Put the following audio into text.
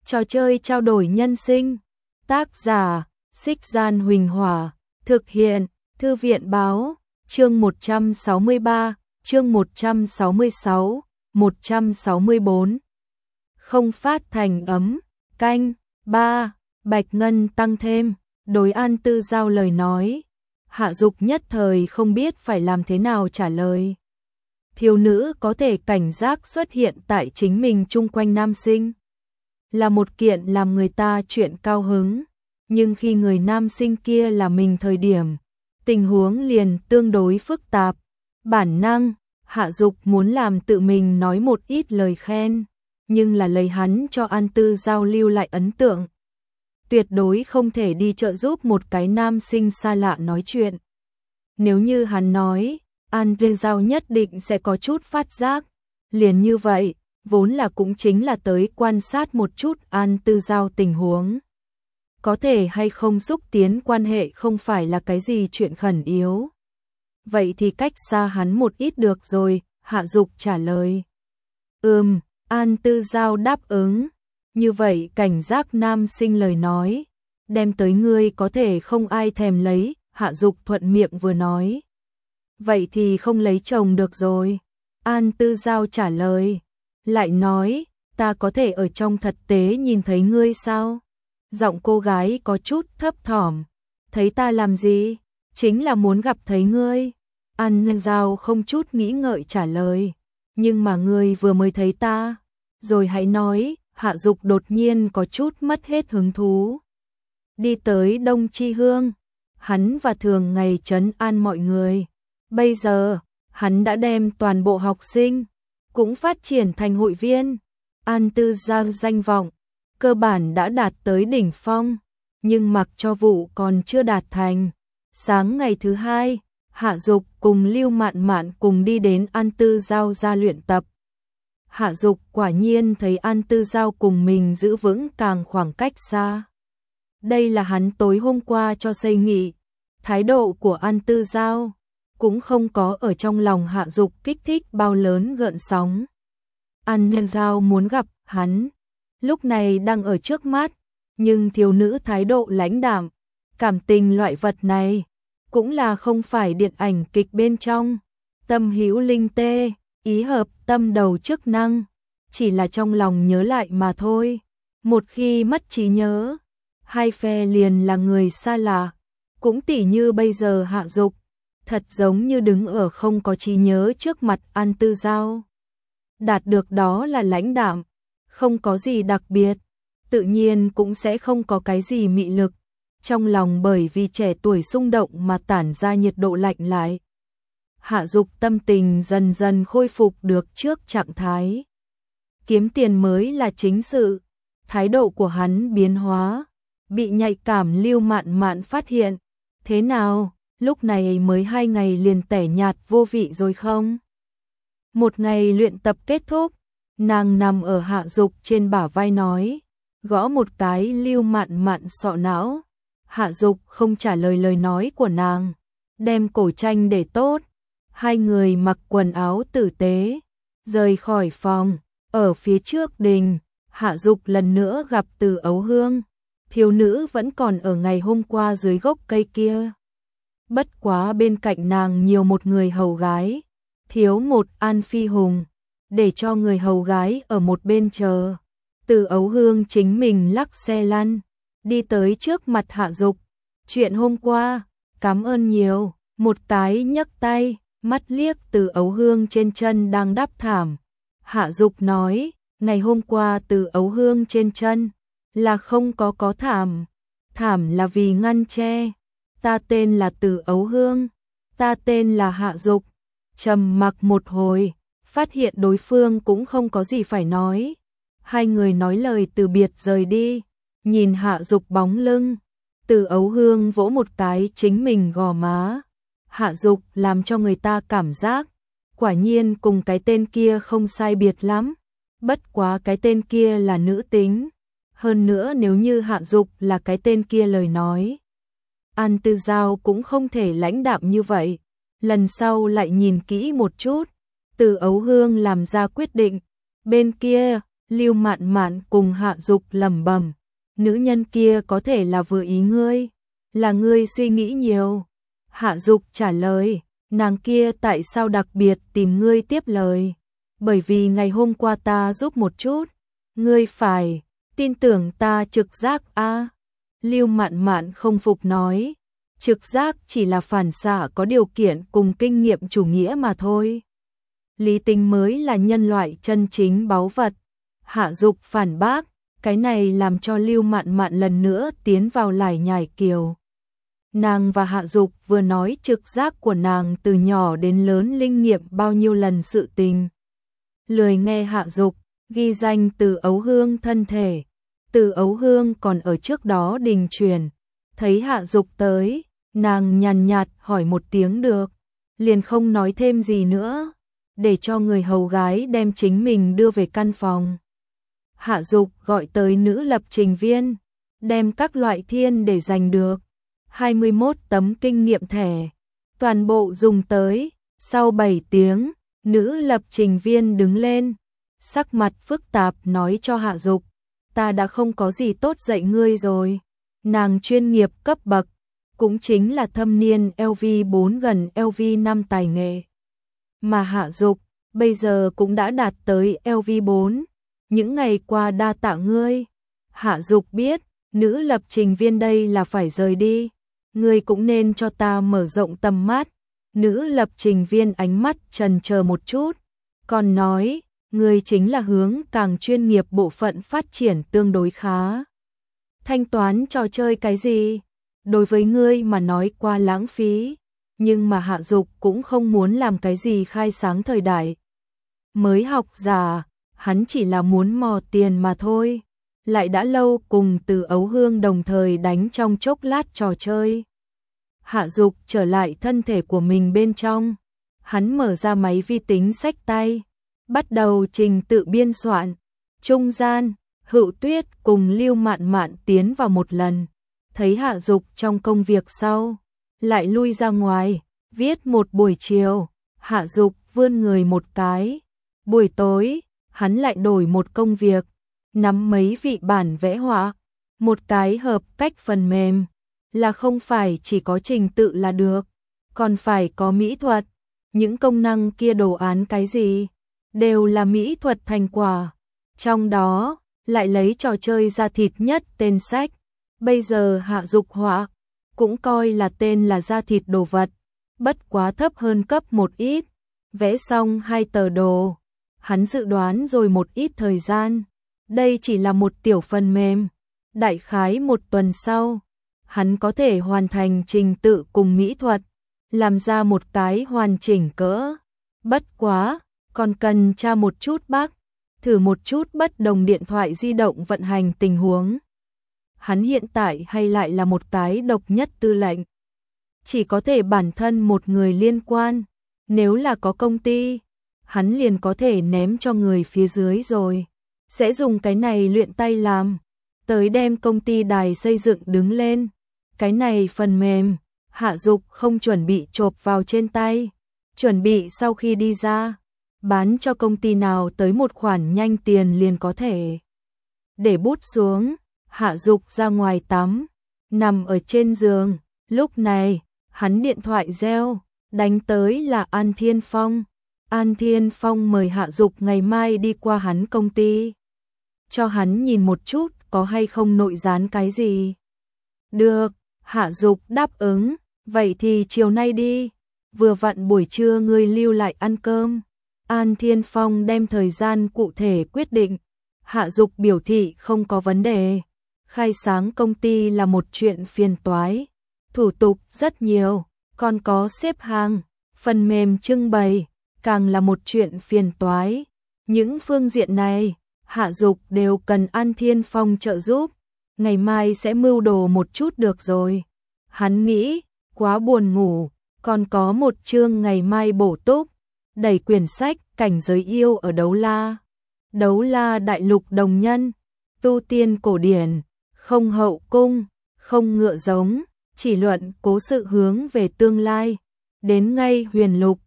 Trò chơi trao đổi nhân sinh. Tác giả, Xích Gian Huỳnh Hỏa. Thực hiện, Thư viện Báo. Chương 163, chương 166, 164. Không phát thành ấm. Canh. 3. Bạch Ngân tăng thêm. Đối An Tư Giao lời nói. Hạ Dục nhất thời không biết phải làm thế nào trả lời. Thiếu nữ có thể cảnh giác xuất hiện tại chính mình chung quanh nam sinh là một kiện làm người ta chuyện cao hứng, nhưng khi người nam sinh kia là mình thời điểm, tình huống liền tương đối phức tạp. Bản năng, Hạ Dục muốn làm tự mình nói một ít lời khen, nhưng là lấy hắn cho An Tư Giao lưu lại ấn tượng. Tuyệt đối không thể đi trợ giúp một cái nam sinh xa lạ nói chuyện. Nếu như hắn nói, An Tư Giao nhất định sẽ có chút phát giác. Liền như vậy, vốn là cũng chính là tới quan sát một chút An Tư Giao tình huống. Có thể hay không xúc tiến quan hệ không phải là cái gì chuyện khẩn yếu. Vậy thì cách xa hắn một ít được rồi, Hạ Dục trả lời. An Tư Giao đáp ứng. Như vậy cảnh giác nam sinh lời nói, đem tới ngươi có thể không ai thèm lấy, Hạ Dục thuận miệng vừa nói. Vậy thì không lấy chồng được rồi. An Tư Giao trả lời. Lại nói, ta có thể ở trong thực tế nhìn thấy ngươi sao? Giọng cô gái có chút thấp thỏm. Thấy ta làm gì? Chính là muốn gặp thấy ngươi. An Tư Giao không chút nghĩ ngợi trả lời. Nhưng mà ngươi vừa mới thấy ta. Rồi hãy nói. Hạ Dục đột nhiên có chút mất hết hứng thú. Đi tới Đông Chi Hương. Hắn và thường ngày trấn an mọi người. Bây giờ, hắn đã đem toàn bộ học sinh cũng phát triển thành hội viên. An Tư Giao danh vọng cơ bản đã đạt tới đỉnh phong, nhưng mặc cho vụ còn chưa đạt thành. Sáng ngày thứ hai, Hạ Dục cùng Lưu Mạn Mạn cùng đi đến An Tư Giao ra luyện tập. Hạ Dục quả nhiên thấy An Tư Giao cùng mình giữ vững càng khoảng cách xa. Đây là hắn tối hôm qua cho xây nghị. Thái độ của An Tư Giao cũng không có ở trong lòng Hạ Dục kích thích bao lớn gợn sóng. An Tư Giao muốn gặp hắn, lúc này đang ở trước mắt, nhưng thiếu nữ thái độ lãnh đạm, cảm tình loại vật này cũng là không phải điện ảnh kịch bên trong. Tâm hữu linh tê, ý hợp tâm đầu chức năng, chỉ là trong lòng nhớ lại mà thôi. Một khi mất trí nhớ, hai phe liền là người xa lạ. Cũng tỉ như bây giờ Hạ Dục, thật giống như đứng ở không có trí nhớ trước mặt An Tư Giao. Đạt được đó là lãnh đạm, không có gì đặc biệt, tự nhiên cũng sẽ không có cái gì mị lực. Trong lòng bởi vì trẻ tuổi xung động mà tản ra nhiệt độ lạnh lại. Hạ Dục tâm tình dần dần khôi phục được trước trạng thái. Kiếm tiền mới là chính sự. Thái độ của hắn biến hóa, bị nhạy cảm Lưu Mạn Mạn phát hiện. Thế nào, lúc này mới 2 ngày liền tẻ nhạt vô vị rồi không? Một ngày luyện tập kết thúc, nàng nằm ở Hạ Dục trên bả vai nói, gõ một cái Lưu Mạn Mạn sọ não. Hạ Dục không trả lời lời nói của nàng, đem cổ tranh để tốt. Hai người mặc quần áo tử tế, rời khỏi phòng. Ở phía trước đình, Hạ Dục lần nữa gặp Từ Ấu Hương. Thiếu nữ vẫn còn ở ngày hôm qua dưới gốc cây kia. Bất quá bên cạnh nàng nhiều một người hầu gái, thiếu một An Phi Hùng, để cho người hầu gái ở một bên chờ. Từ Ấu Hương chính mình lắc xe lăn, đi tới trước mặt Hạ Dục. Chuyện hôm qua, cảm ơn nhiều. Một cái nhấc tay, mắt liếc Từ Ấu Hương trên chân đang đắp thảm. Hạ Dục nói, ngày hôm qua Từ Ấu Hương trên chân là không có thảm. Thảm là vì ngăn che. Ta tên là Từ Ấu Hương. Ta tên là Hạ Dục. Trầm mặc một hồi, phát hiện đối phương cũng không có gì phải nói. Hai người nói lời từ biệt rời đi. Nhìn Hạ Dục bóng lưng, Từ Ấu Hương vỗ một cái chính mình gò má. Hạ Dục làm cho người ta cảm giác, quả nhiên cùng cái tên kia không sai biệt lắm. Bất quá cái tên kia là nữ tính. Hơn nữa nếu như Hạ Dục là cái tên kia lời nói, An Tư Giao cũng không thể lãnh đạm như vậy. Lần sau lại nhìn kỹ một chút. Từ Ấu Hương làm ra quyết định. Bên kia, Lưu Mạn Mạn cùng Hạ Dục lẩm bẩm, nữ nhân kia có thể là vừa ý ngươi, là ngươi suy nghĩ nhiều. Hạ Dục trả lời, nàng kia tại sao đặc biệt tìm ngươi tiếp lời? Bởi vì ngày hôm qua ta giúp một chút, ngươi phải tin tưởng ta trực giác a. Lưu Mạn Mạn không phục nói, trực giác chỉ là phản xạ có điều kiện cùng kinh nghiệm chủ nghĩa mà thôi. Lý tính mới là nhân loại chân chính báu vật. Hạ Dục phản bác, cái này làm cho Lưu Mạn Mạn lần nữa tiến vào lải nhải kiều. Nàng và Hạ Dục vừa nói trực giác của nàng từ nhỏ đến lớn linh nghiệm bao nhiêu lần sự tình. Lười nghe Hạ Dục ghi danh Từ Ấu Hương thân thể. Từ Ấu Hương còn ở trước đó đình truyền, thấy Hạ Dục tới, nàng nhàn nhạt hỏi một tiếng được, liền không nói thêm gì nữa, để cho người hầu gái đem chính mình đưa về căn phòng. Hạ Dục gọi tới nữ lập trình viên, đem các loại thiên để giành được 21 tấm kinh nghiệm thẻ, toàn bộ dùng tới. Sau 7 tiếng, nữ lập trình viên đứng lên, sắc mặt phức tạp nói cho Hạ Dục, ta đã không có gì tốt dạy ngươi rồi. Nàng chuyên nghiệp cấp bậc, cũng chính là thâm niên LV4 gần LV5 tài nghệ. Mà Hạ Dục bây giờ cũng đã đạt tới LV4. Những ngày qua đa tạ ngươi. Hạ Dục biết, nữ lập trình viên đây là phải rời đi. Ngươi cũng nên cho ta mở rộng tầm mắt. Nữ lập trình viên ánh mắt chần chờ một chút, còn nói, ngươi chính là hướng càng chuyên nghiệp bộ phận phát triển tương đối khá. Thanh toán trò chơi cái gì? Đối với ngươi mà nói qua lãng phí, nhưng mà Hạ Dục cũng không muốn làm cái gì khai sáng thời đại. Mới học giả, hắn chỉ là muốn mò tiền mà thôi. Lại đã lâu cùng Từ Ấu Hương đồng thời đánh trong chốc lát trò chơi. Hạ Dục trở lại thân thể của mình bên trong. Hắn mở ra máy vi tính xách tay, bắt đầu trình tự biên soạn. Trung gian, Hữu Tuyết cùng Lưu Mạn Mạn tiến vào một lần. Thấy Hạ Dục trong công việc sau, lại lui ra ngoài, viết một buổi chiều. Hạ Dục vươn người một cái. Buổi tối, hắn lại đổi một công việc, nắm mấy vị bản vẽ họa, một cái hợp cách phần mềm, là không phải chỉ có trình tự là được, còn phải có mỹ thuật. Những công năng kia đồ án cái gì, đều là mỹ thuật thành quả. Trong đó, lại lấy trò chơi ra thịt nhất tên sách. Bây giờ Hạ Dục họa, cũng coi là tên là ra thịt đồ vật, bất quá thấp hơn cấp một ít. Vẽ xong 2 tờ đồ, hắn dự đoán rồi một ít thời gian. Đây chỉ là một tiểu phần mềm, đại khái 1 tuần sau, hắn có thể hoàn thành trình tự cùng mỹ thuật, làm ra một cái hoàn chỉnh cỡ. Bất quá, còn cần tra một chút bug, thử một chút bất đồng điện thoại di động vận hành tình huống. Hắn hiện tại hay lại là một cái độc nhất tư lệnh, chỉ có thể bản thân một người liên quan. Nếu là có công ty, hắn liền có thể ném cho người phía dưới rồi, sẽ dùng cái này luyện tay làm, tới đem công ty đài xây dựng đứng lên. Cái này phần mềm, Hạ Dục không chuẩn bị chộp vào trên tay, chuẩn bị sau khi đi ra, bán cho công ty nào tới một khoản nhanh tiền liền có thể. Để bút xuống, Hạ Dục ra ngoài tắm, nằm ở trên giường, lúc này, hắn điện thoại reo, đánh tới là An Thiên Phong. An Thiên Phong mời Hạ Dục ngày mai đi qua hắn công ty, cho hắn nhìn một chút có hay không nội gián cái gì. Được, Hạ Dục đáp ứng, vậy thì chiều nay đi, vừa vặn buổi trưa ngươi lưu lại ăn cơm. An Thiên Phong đem thời gian cụ thể quyết định, Hạ Dục biểu thị không có vấn đề. Khai sáng công ty là một chuyện phiền toái, thủ tục rất nhiều, còn có xếp hàng, phần mềm trưng bày, càng là một chuyện phiền toái. Những phương diện này, Hạ Dục đều cần An Thiên Phong trợ giúp. Ngày mai sẽ mưu đồ một chút được rồi. Hắn nghĩ, quá buồn ngủ, còn có một chương ngày mai bổ túc. Đẩy quyển sách Cảnh giới yêu ở Đấu La. Đấu La đại lục đồng nhân, tu tiên cổ điển, không hậu cung, không ngựa giống, chỉ luận cố sự hướng về tương lai. Đến ngay huyền lục,